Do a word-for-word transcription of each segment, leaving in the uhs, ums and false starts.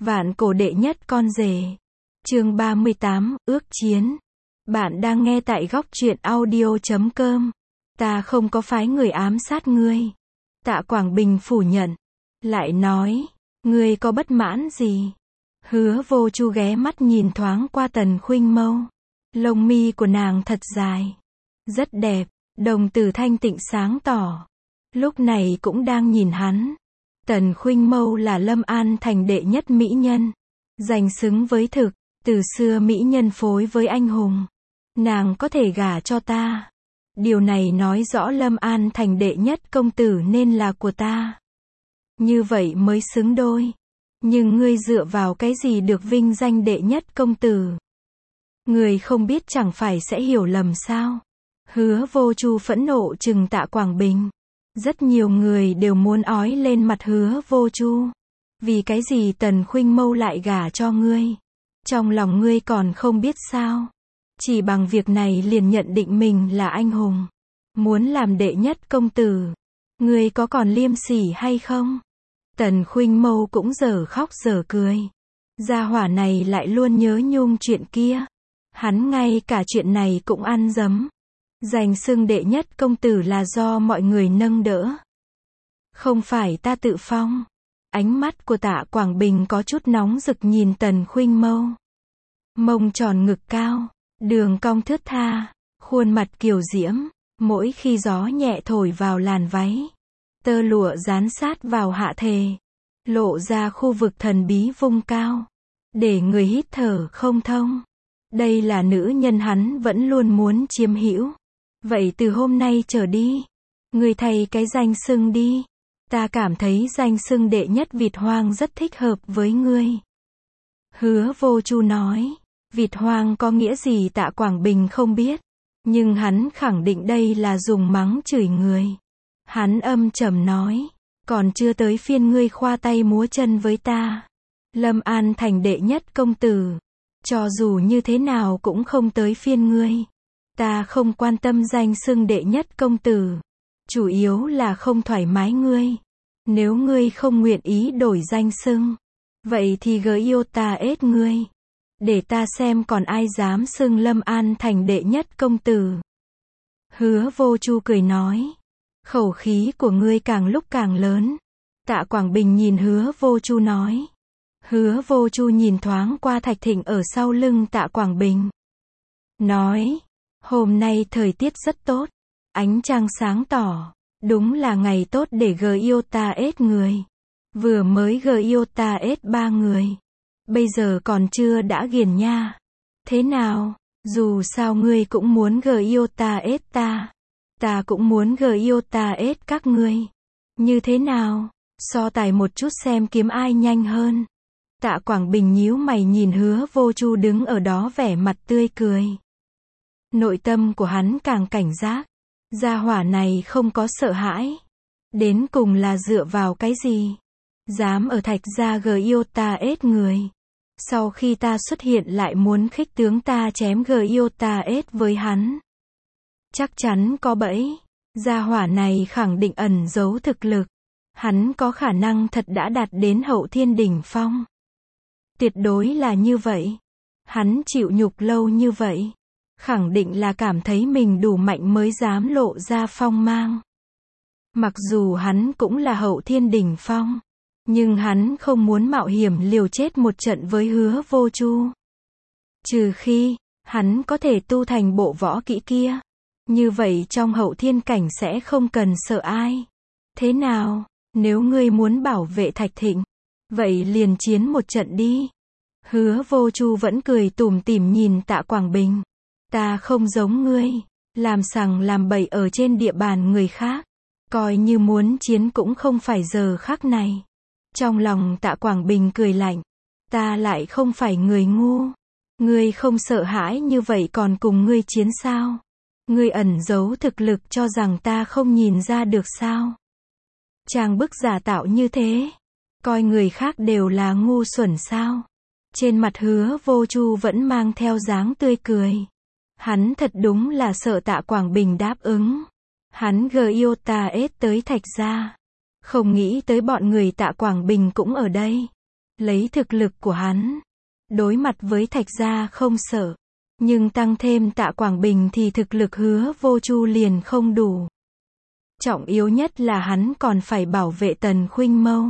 Vạn cổ đệ nhất con rể. Chương ba mươi tám, ước chiến. Bạn đang nghe tại góc truyện audio chấm com. Ta không có phái người ám sát ngươi. Tạ Quảng Bình phủ nhận. Lại nói, ngươi có bất mãn gì? Hứa Vô Chu ghé mắt nhìn thoáng qua Tần Khuynh Mâu. Lông mi của nàng thật dài. Rất đẹp, đồng tử thanh tịnh sáng tỏ. Lúc này cũng đang nhìn hắn. Tần Khuynh Mâu là Lâm An thành đệ nhất mỹ nhân. Giành xứng với thực, từ xưa mỹ nhân phối với anh hùng. Nàng có thể gả cho ta. Điều này nói rõ Lâm An thành đệ nhất công tử nên là của ta. Như vậy mới xứng đôi. Nhưng ngươi dựa vào cái gì được vinh danh đệ nhất công tử? Ngươi không biết chẳng phải sẽ hiểu lầm sao? Hứa Vô Chu phẫn nộ trừng Tạ Quảng Bình. Rất nhiều người đều muốn ói lên mặt Hứa Vô Chu. Vì cái gì Tần Khuynh Mâu lại gả cho ngươi? Trong lòng ngươi còn không biết sao? Chỉ bằng việc này liền nhận định mình là anh hùng. Muốn làm đệ nhất công tử. Ngươi có còn liêm sỉ hay không? Tần Khuynh Mâu cũng dở khóc dở cười. Gia hỏa này lại luôn nhớ nhung chuyện kia. Hắn ngay cả chuyện này cũng ăn dấm. Giành xưng đệ nhất công tử là do mọi người nâng đỡ. Không phải ta tự phong. Ánh mắt của Tạ Quảng Bình có chút nóng rực nhìn Tần Khuynh Mâu. Mông tròn ngực cao, đường cong thướt tha, khuôn mặt kiều diễm, mỗi khi gió nhẹ thổi vào làn váy. Tơ lụa dán sát vào hạ thề. Lộ ra khu vực thần bí vung cao. Để người hít thở không thông. Đây là nữ nhân hắn vẫn luôn muốn chiếm hữu. Vậy từ hôm nay trở đi, ngươi thay cái danh xưng đi. Ta cảm thấy danh xưng đệ nhất vịt hoang rất thích hợp với ngươi. Hứa Vô Chu nói. Vịt hoang có nghĩa gì Tạ Quảng Bình không biết. Nhưng hắn khẳng định đây là dùng mắng chửi người. Hắn âm trầm nói. Còn chưa tới phiên ngươi khoa tay múa chân với ta. Lâm An thành đệ nhất công tử. Cho dù như thế nào cũng không tới phiên ngươi. Ta không quan tâm danh xưng đệ nhất công tử. Chủ yếu là không thoải mái ngươi. Nếu ngươi không nguyện ý đổi danh xưng. Vậy thì gỡ yêu ta ết ngươi. Để ta xem còn ai dám xưng Lâm An thành đệ nhất công tử. Hứa Vô Chu cười nói. Khẩu khí của ngươi càng lúc càng lớn. Tạ Quảng Bình nhìn Hứa Vô Chu nói. Hứa Vô Chu nhìn thoáng qua Thạch Thịnh ở sau lưng Tạ Quảng Bình. Nói. Hôm nay thời tiết rất tốt. Ánh trăng sáng tỏ. Đúng là ngày tốt để gờ yêu ta ết người. Vừa mới gờ yêu ta ết ba người. Bây giờ còn chưa đã ghiền nha. Thế nào? Dù sao ngươi cũng muốn gờ yêu ta ết ta. Ta cũng muốn gờ yêu ta ết các ngươi. Như thế nào? So tài một chút xem kiếm ai nhanh hơn. Tạ Quảng Bình nhíu mày nhìn Hứa Vô Chu đứng ở đó vẻ mặt tươi cười. Nội tâm của hắn càng cảnh giác. Gia hỏa này không có sợ hãi. Đến cùng là dựa vào cái gì? Dám ở Thạch gia gờ yêu ta ết người. Sau khi ta xuất hiện lại muốn khích tướng ta chém gờ yêu ta ết với hắn. Chắc chắn có bẫy. Gia hỏa này khẳng định ẩn giấu thực lực. Hắn có khả năng thật đã đạt đến hậu thiên đỉnh phong. Tuyệt đối là như vậy. Hắn chịu nhục lâu như vậy. Khẳng định là cảm thấy mình đủ mạnh mới dám lộ ra phong mang. Mặc dù hắn cũng là hậu thiên đỉnh phong. Nhưng hắn không muốn mạo hiểm liều chết một trận với Hứa Vô Chu. Trừ khi, hắn có thể tu thành bộ võ kỹ kia. Như vậy trong hậu thiên cảnh sẽ không cần sợ ai. Thế nào, nếu ngươi muốn bảo vệ Thạch Thịnh, vậy liền chiến một trận đi. Hứa Vô Chu vẫn cười tủm tỉm nhìn Tạ Quảng Bình. Ta không giống ngươi, làm sằng làm bậy ở trên địa bàn người khác. Coi như muốn chiến cũng không phải giờ khắc này. Trong lòng Tạ Quảng Bình cười lạnh. Ta lại không phải người ngu. Ngươi không sợ hãi như vậy còn cùng ngươi chiến sao? Ngươi ẩn giấu thực lực cho rằng ta không nhìn ra được sao? Trang bức giả tạo như thế. Coi người khác đều là ngu xuẩn sao? Trên mặt Hứa Vô Chu vẫn mang theo dáng tươi cười. Hắn thật đúng là sợ Tạ Quảng Bình đáp ứng. Hắn gờ yêu ta ết tới Thạch gia. Không nghĩ tới bọn người Tạ Quảng Bình cũng ở đây. Lấy thực lực của hắn, đối mặt với Thạch gia không sợ. Nhưng tăng thêm Tạ Quảng Bình thì thực lực Hứa Vô Chu liền không đủ. Trọng yếu nhất là hắn còn phải bảo vệ Tần Khuynh Mâu.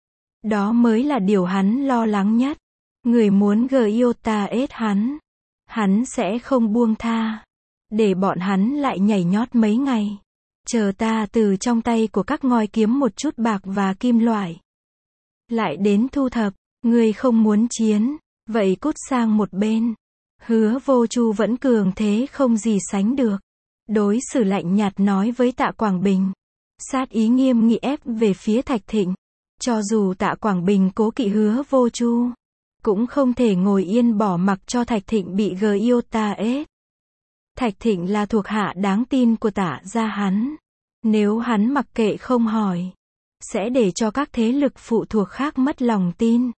Đó mới là điều hắn lo lắng nhất. Người muốn Giota ết hắn, hắn sẽ không buông tha. Để bọn hắn lại nhảy nhót mấy ngày. Chờ ta từ trong tay của các ngoi kiếm một chút bạc và kim loại. Lại đến thu thập, ngươi không muốn chiến, vậy cút sang một bên. Hứa Vô Chu vẫn cường thế không gì sánh được. Đối xử lạnh nhạt nói với Tạ Quảng Bình. Sát ý nghiêm nghị ép về phía Thạch Thịnh. Cho dù Tạ Quảng Bình cố kỵ Hứa Vô Chu, cũng không thể ngồi yên bỏ mặc cho Thạch Thịnh bị Giota ết. Thạch Thịnh là thuộc hạ đáng tin của Tạ gia hắn. Nếu hắn mặc kệ không hỏi, sẽ để cho các thế lực phụ thuộc khác mất lòng tin.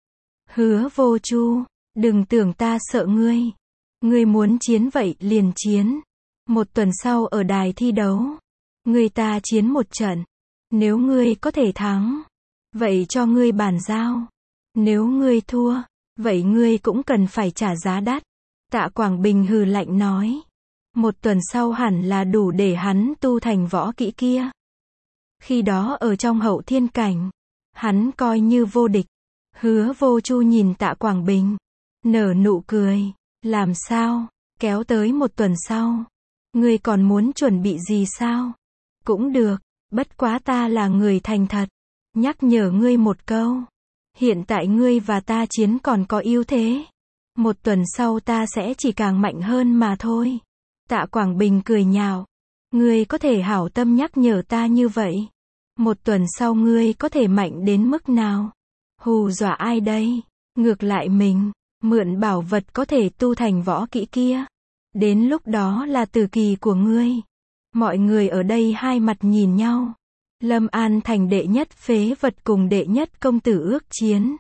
Hứa Vô Chu, đừng tưởng ta sợ ngươi. Ngươi muốn chiến vậy liền chiến. Một tuần sau ở đài thi đấu, ngươi ta chiến một trận. Nếu ngươi có thể thắng, vậy cho ngươi bàn giao. Nếu ngươi thua, vậy ngươi cũng cần phải trả giá đắt. Tạ Quảng Bình hừ lạnh nói. Một tuần sau hẳn là đủ để hắn tu thành võ kỹ kia. Khi đó ở trong hậu thiên cảnh, hắn coi như vô địch. Hứa Vô Chu nhìn Tạ Quảng Bình, nở nụ cười. Làm sao? Kéo tới một tuần sau. Ngươi còn muốn chuẩn bị gì sao? Cũng được, bất quá ta là người thành thật. Nhắc nhở ngươi một câu. Hiện tại ngươi và ta chiến còn có ưu thế. Một tuần sau ta sẽ chỉ càng mạnh hơn mà thôi. Tạ Quảng Bình cười nhạo. Ngươi có thể hảo tâm nhắc nhở ta như vậy. Một tuần sau ngươi có thể mạnh đến mức nào? Hù dọa ai đây? Ngược lại mình, mượn bảo vật có thể tu thành võ kỹ kia. Đến lúc đó là tử kỳ của ngươi. Mọi người ở đây hai mặt nhìn nhau. Lâm An thành đệ nhất phế vật cùng đệ nhất công tử ước chiến.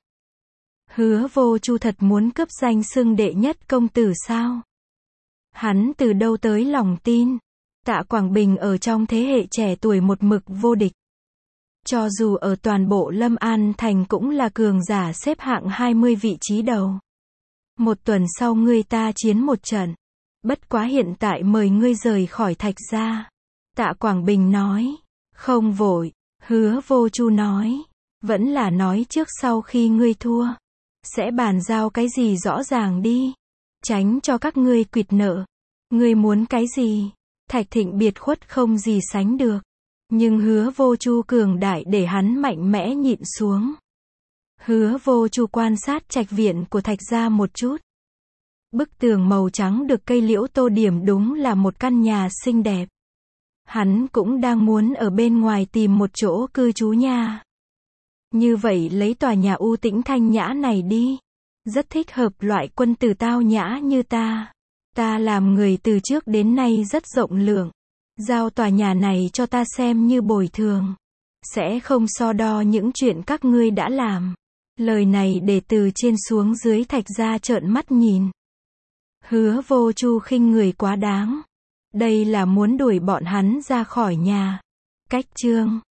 Hứa Vô Chu thật muốn cướp danh xưng đệ nhất công tử sao? Hắn từ đâu tới lòng tin? Tạ Quảng Bình ở trong thế hệ trẻ tuổi một mực vô địch. Cho dù ở toàn bộ Lâm An thành cũng là cường giả xếp hạng hai mươi vị trí đầu. Một tuần sau ngươi ta chiến một trận. Bất quá hiện tại mời ngươi rời khỏi Thạch gia. Tạ Quảng Bình nói. Không vội. Hứa Vô Chu nói. Vẫn là nói trước sau khi ngươi thua. Sẽ bàn giao cái gì rõ ràng đi. Tránh cho các ngươi quỵt nợ. Ngươi muốn cái gì? Thạch Thịnh biệt khuất không gì sánh được. Nhưng Hứa Vô Chu cường đại để hắn mạnh mẽ nhịn xuống. Hứa Vô Chu quan sát trạch viện của Thạch gia một chút. Bức tường màu trắng được cây liễu tô điểm đúng là một căn nhà xinh đẹp. Hắn cũng đang muốn ở bên ngoài tìm một chỗ cư trú nha. Như vậy lấy tòa nhà u tĩnh thanh nhã này đi. Rất thích hợp loại quân tử tao nhã như ta. Ta làm người từ trước đến nay rất rộng lượng. Giao tòa nhà này cho ta xem như bồi thường. Sẽ không so đo những chuyện các ngươi đã làm. Lời này để từ trên xuống dưới Thạch gia trợn mắt nhìn. Hứa Vô Chu khinh người quá đáng. Đây là muốn đuổi bọn hắn ra khỏi nhà. Cách chương